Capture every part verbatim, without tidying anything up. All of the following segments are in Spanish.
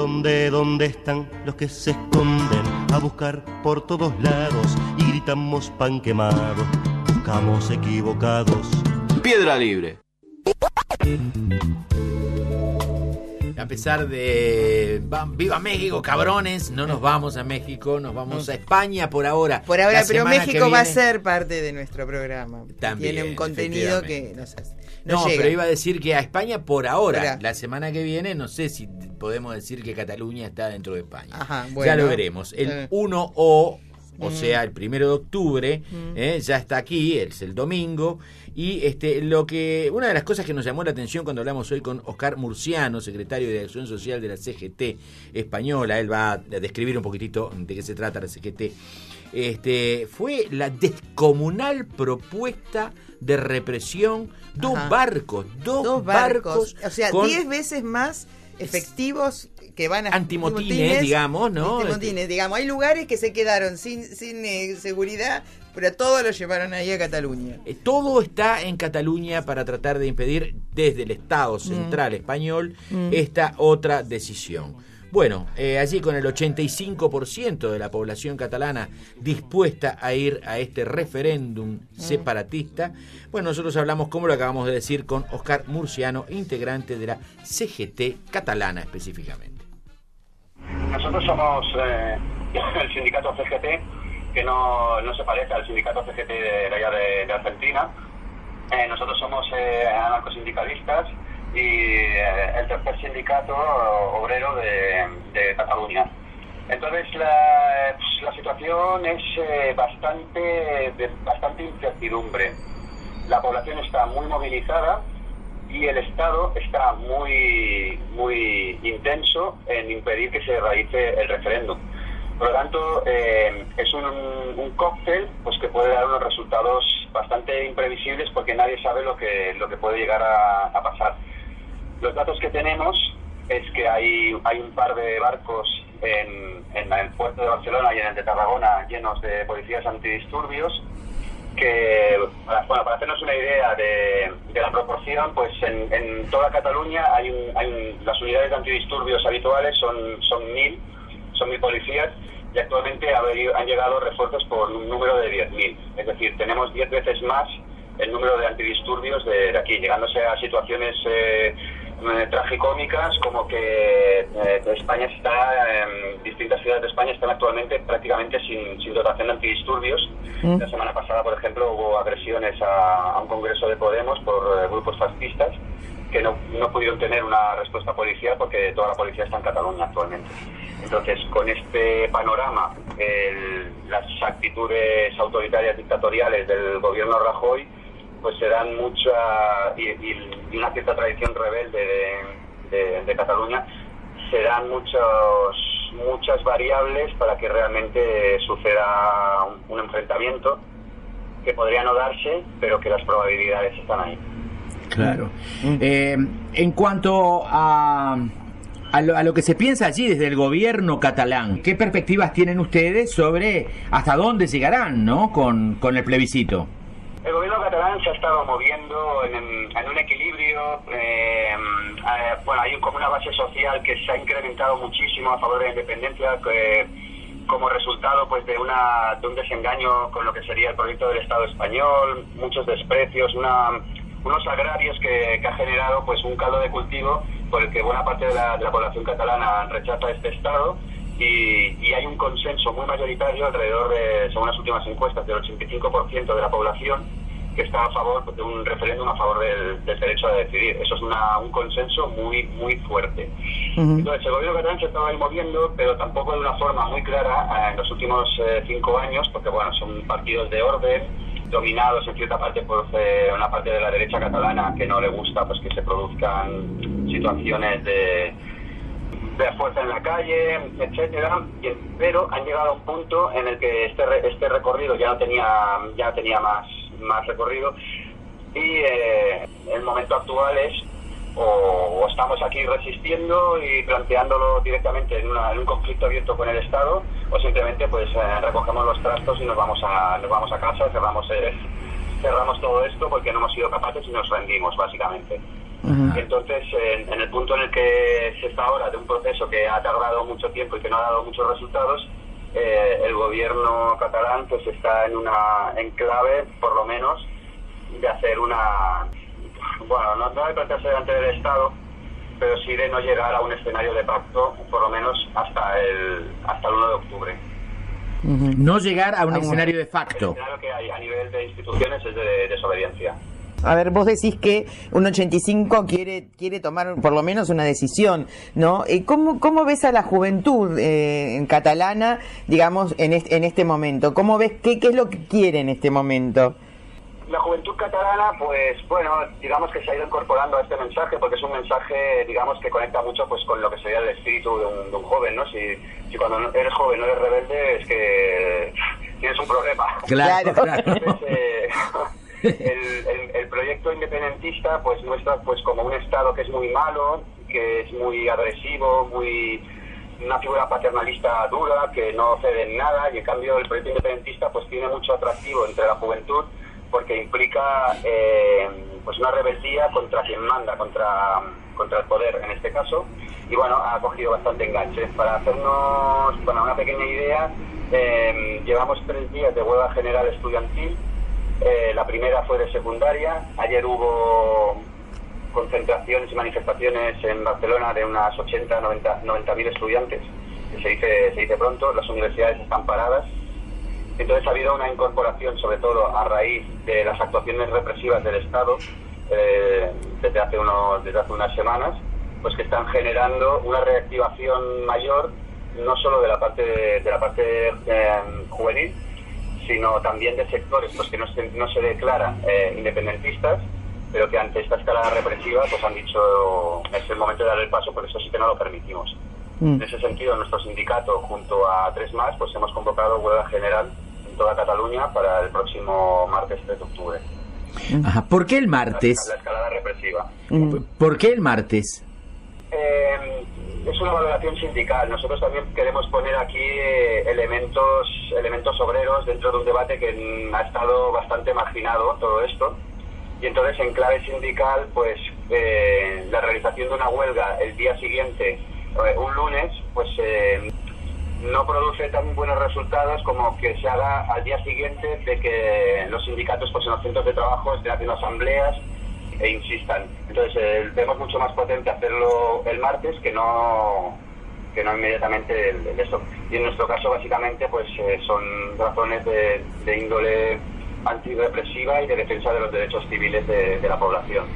¿Dónde, dónde están los que se esconden a buscar por todos lados y gritamos pan quemado? Buscamos equivocados. Piedra Libre. A pesar de ¡viva México, cabrones! No nos vamos a México, nos vamos a España por ahora. Por ahora, La pero México viene, va a ser parte de nuestro programa. También, tiene un contenido que nos hace. No, no pero iba a decir que a España por ahora. Ahora. La semana que viene no sé si podemos decir que Cataluña está dentro de España. Ajá, bueno. Ya lo veremos. El Eh. uno o, o Mm. sea, el primero de octubre, Mm. eh, ya está aquí, es el domingo. Y este, lo que una de las cosas que nos llamó la atención cuando hablamos hoy con Oscar Murciano, secretario de Acción Social de la C G T española, él va a describir un poquitito de qué se trata la C G T, este, fue la descomunal propuesta de represión. Dos Ajá. barcos, dos, Dos barcos, barcos. O sea, con diez veces más efectivos que van a antimotines, digamos, ¿no? Antimotines, digamos. Hay lugares que se quedaron sin, sin eh, seguridad, pero a todos los llevaron ahí a Cataluña. Eh, Todo está en Cataluña para tratar de impedir desde el Estado central Mm. español Mm. esta otra decisión. Bueno, eh, allí con el ochenta y cinco por ciento de la población catalana dispuesta a ir a este referéndum separatista, bueno, nosotros hablamos, como lo acabamos de decir, con Oscar Murciano, integrante de la C G T catalana específicamente. Nosotros somos eh, el sindicato C G T, que no, no se parece al sindicato C G T de allá de, de Argentina. Eh, nosotros somos eh, anarcosindicalistas y eh, el tercer sindicato obrero de, de Cataluña. Entonces la, pues, la situación es eh, bastante, de bastante incertidumbre. La población está muy movilizada y el Estado está muy, muy intenso en impedir que se realice el referéndum. Por lo tanto, eh, es un, un cóctel pues, que puede dar unos resultados bastante imprevisibles porque nadie sabe lo que, lo que puede llegar a, a pasar. Los datos que tenemos es que hay, hay un par de barcos en, en el puerto de Barcelona y en el de Tarragona llenos de policías antidisturbios que, bueno, para hacernos una idea de, de la proporción, pues en, en toda Cataluña hay, un, hay un, las unidades de antidisturbios habituales son, son mil, son mil policías y actualmente han llegado refuerzos por un número de diez mil. Es decir, tenemos diez veces más el número de antidisturbios de, de aquí, llegándose a situaciones eh, eh, tragicómicas como que eh, España está, en distintas ciudades de España están actualmente prácticamente sin, sin dotación de antidisturbios. Mm. La semana pasada, por ejemplo, hubo agresiones a, a un congreso de Podemos por eh, grupos fascistas que no, no pudieron tener una respuesta policial porque toda la policía está en Cataluña actualmente. Entonces, con este panorama, el, las actitudes autoritarias dictatoriales del gobierno Rajoy pues se dan mucha, y, y una cierta tradición rebelde de, de, de Cataluña, se dan muchos, muchas variables para que realmente suceda un, un enfrentamiento que podría no darse, pero que las probabilidades están ahí. Claro. Eh, en cuanto a, a, lo, a lo que se piensa allí desde el gobierno catalán, ¿qué perspectivas tienen ustedes sobre hasta dónde llegarán, ¿no? con, con el plebiscito? El gobierno catalán se ha estado moviendo en, en un equilibrio, eh, eh, bueno, hay como una base social que se ha incrementado muchísimo a favor de la independencia, que, como resultado pues de, una, de un desengaño con lo que sería el proyecto del Estado español, muchos desprecios, una, unos agravios que, que ha generado pues un caldo de cultivo por el que buena parte de la, de la población catalana rechaza este Estado. Y, y hay un consenso muy mayoritario alrededor de, según las últimas encuestas, del ochenta y cinco por ciento de la población que está a favor de un referéndum a favor del, del derecho a decidir. Eso es una, un consenso muy muy fuerte. Uh-huh. Entonces el gobierno catalán se estaba ahí moviendo, pero tampoco de una forma muy clara eh, en los últimos eh, cinco años, porque bueno, son partidos de orden, dominados en cierta parte por eh, una parte de la derecha catalana que no le gusta pues que se produzcan situaciones de de fuerza en la calle, etcétera, pero han llegado a un punto en el que este este recorrido ya no tenía ya no tenía más más recorrido y eh, el momento actual es o, o estamos aquí resistiendo y planteándolo directamente en, una, en un conflicto abierto con el Estado o simplemente pues eh, recogemos los trastos y nos vamos a nos vamos a casa, cerramos eh, cerramos todo esto porque no hemos sido capaces y nos rendimos básicamente. Uh-huh. Entonces, en, en el punto en el que se está ahora de un proceso que ha tardado mucho tiempo y que no ha dado muchos resultados, eh, el gobierno catalán pues está en una enclave, por lo menos, de hacer una... Bueno, no, no de plantearse delante del Estado, pero sí de no llegar a un escenario de pacto, por lo menos hasta el hasta el uno de octubre. Uh-huh. No llegar a un Vamos. escenario de facto. El escenario que hay a nivel de instituciones es de desobediencia. A ver, vos decís que un ochenta y cinco quiere quiere tomar por lo menos una decisión, ¿no? Eh, ¿Cómo, cómo ves a la juventud eh, en catalana, digamos, en este, en este momento? ¿Cómo ves qué, qué es lo que quiere en este momento? La juventud catalana, pues bueno, digamos que se ha ido incorporando a este mensaje porque es un mensaje, digamos, que conecta mucho pues con lo que sería el espíritu de un, de un joven, ¿no? Si, si cuando eres joven no eres rebelde es que tienes un problema. Claro, claro. Entonces, eh, el, el, el proyecto independentista pues muestra pues como un Estado que es muy malo, que es muy agresivo, muy una figura paternalista dura, que no cede en nada, y en cambio el proyecto independentista pues tiene mucho atractivo entre la juventud porque implica eh, pues una rebeldía contra quien manda, contra, contra el poder en este caso, y bueno, ha cogido bastante enganche. Para hacernos bueno, una pequeña idea, eh, llevamos tres días de huelga general estudiantil. Eh, la primera fue de secundaria. Ayer hubo concentraciones y manifestaciones en Barcelona de unas ochenta, noventa mil estudiantes, que se dice, se dice pronto. Las universidades están paradas. Entonces ha habido una incorporación, sobre todo a raíz de las actuaciones represivas del Estado eh, desde hace unos, desde hace unas semanas, pues que están generando una reactivación mayor, no solo de la parte de, de la parte eh, juvenil, sino también de sectores pues que no se, no se declaran eh, independentistas, pero que ante esta escalada represiva pues han dicho es el momento de dar el paso, por eso sí que no lo permitimos. Mm. En ese sentido, nuestro sindicato, junto a tres más, pues hemos convocado huelga general en toda Cataluña para el próximo martes tres de octubre. Ajá. ¿Por qué el martes? La, la escalada represiva. Mm. ¿Por qué el martes? Eh, es una valoración sindical. Nosotros también queremos poner aquí eh, elementos elementos obreros dentro de un debate que ha estado bastante marginado, todo esto. Y entonces, en clave sindical, pues eh, la realización de una huelga el día siguiente, eh, un lunes, pues eh, no produce tan buenos resultados como que se haga al día siguiente de que los sindicatos pues en los centros de trabajo estén haciendo asambleas e insistan. Entonces eh, vemos mucho más potente hacerlo el martes que no que no inmediatamente el, el eso. Y en nuestro caso básicamente pues eh, son razones de, de índole antirrepresiva y de defensa de los derechos civiles de, de la población.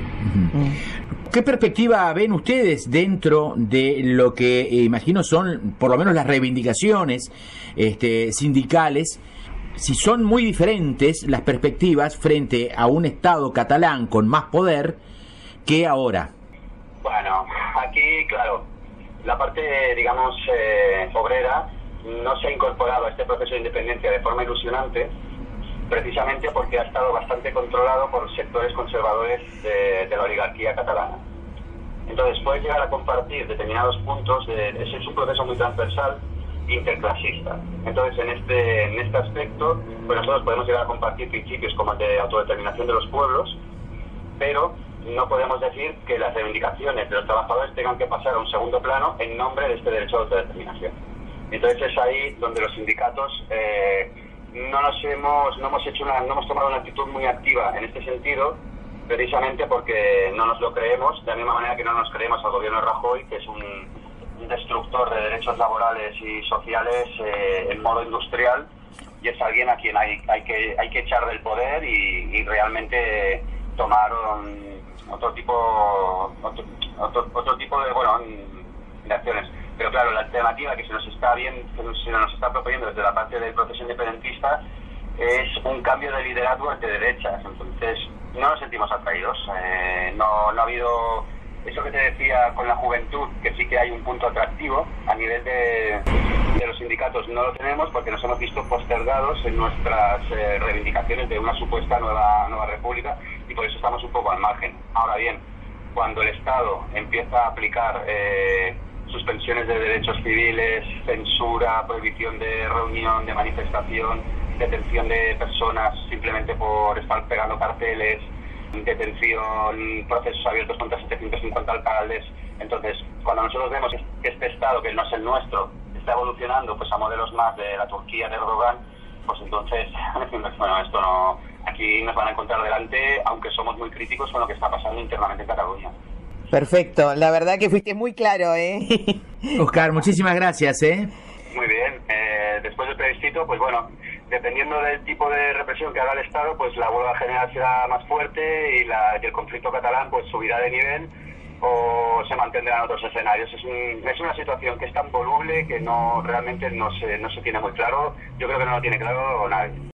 ¿Qué perspectiva ven ustedes dentro de lo que eh, imagino son por lo menos las reivindicaciones este, sindicales? Si son muy diferentes las perspectivas frente a un Estado catalán con más poder que ahora. Bueno, aquí, claro, la parte, digamos, eh, obrera no se ha incorporado a este proceso de independencia de forma ilusionante, precisamente porque ha estado bastante controlado por sectores conservadores de, de la oligarquía catalana. Entonces puedes llegar a compartir determinados puntos, de, ese es un proceso muy transversal, interclasista. Entonces en este en este aspecto pues nosotros podemos llegar a compartir principios como el de autodeterminación de los pueblos, pero no podemos decir que las reivindicaciones de los trabajadores tengan que pasar a un segundo plano en nombre de este derecho a autodeterminación. Entonces es ahí donde los sindicatos eh, no nos hemos no hemos hecho una no hemos tomado una actitud muy activa en este sentido, precisamente porque no nos lo creemos, de la misma manera que no nos creemos al gobierno de Rajoy, que es un, un destructor de derechos laborales y sociales eh, en modo industrial, y es alguien a quien hay, hay que hay que echar del poder y, y realmente tomar un, otro tipo otro, otro, otro tipo de bueno de acciones. Pero claro, la alternativa que se nos está bien que se nos está proponiendo desde la parte del proceso independentista es un cambio de liderazgo entre derechas. Entonces no nos sentimos atraídos. Eh, no, no ha habido eso que te decía con la juventud, que sí que hay un punto atractivo a nivel de, de los sindicatos. No lo tenemos porque nos hemos visto postergados en nuestras eh, reivindicaciones de una supuesta nueva nueva república, y por eso estamos un poco al margen. Ahora bien, cuando el Estado empieza a aplicar eh, suspensiones de derechos civiles, censura, prohibición de reunión, de manifestación, detención de personas simplemente por estar pegando carteles, detención, procesos abiertos contra setecientos cincuenta alcaldes. Entonces, cuando nosotros vemos que este Estado, que no es el nuestro, está evolucionando pues a modelos más de la Turquía de Erdogan, pues entonces, bueno, esto no, aquí nos van a encontrar delante, aunque somos muy críticos con lo que está pasando internamente en Cataluña. Perfecto, la verdad que fuiste muy claro, ¿eh? Óscar, muchísimas gracias, ¿eh? Muy bien, eh, después del plebiscito, pues bueno, dependiendo del tipo de represión que haga el Estado, pues la huelga general será más fuerte y, la, y el conflicto catalán pues subirá de nivel o se mantendrán otros escenarios. Es, un, es una situación que es tan voluble que no realmente no se, no se tiene muy claro. Yo creo que no lo tiene claro nadie.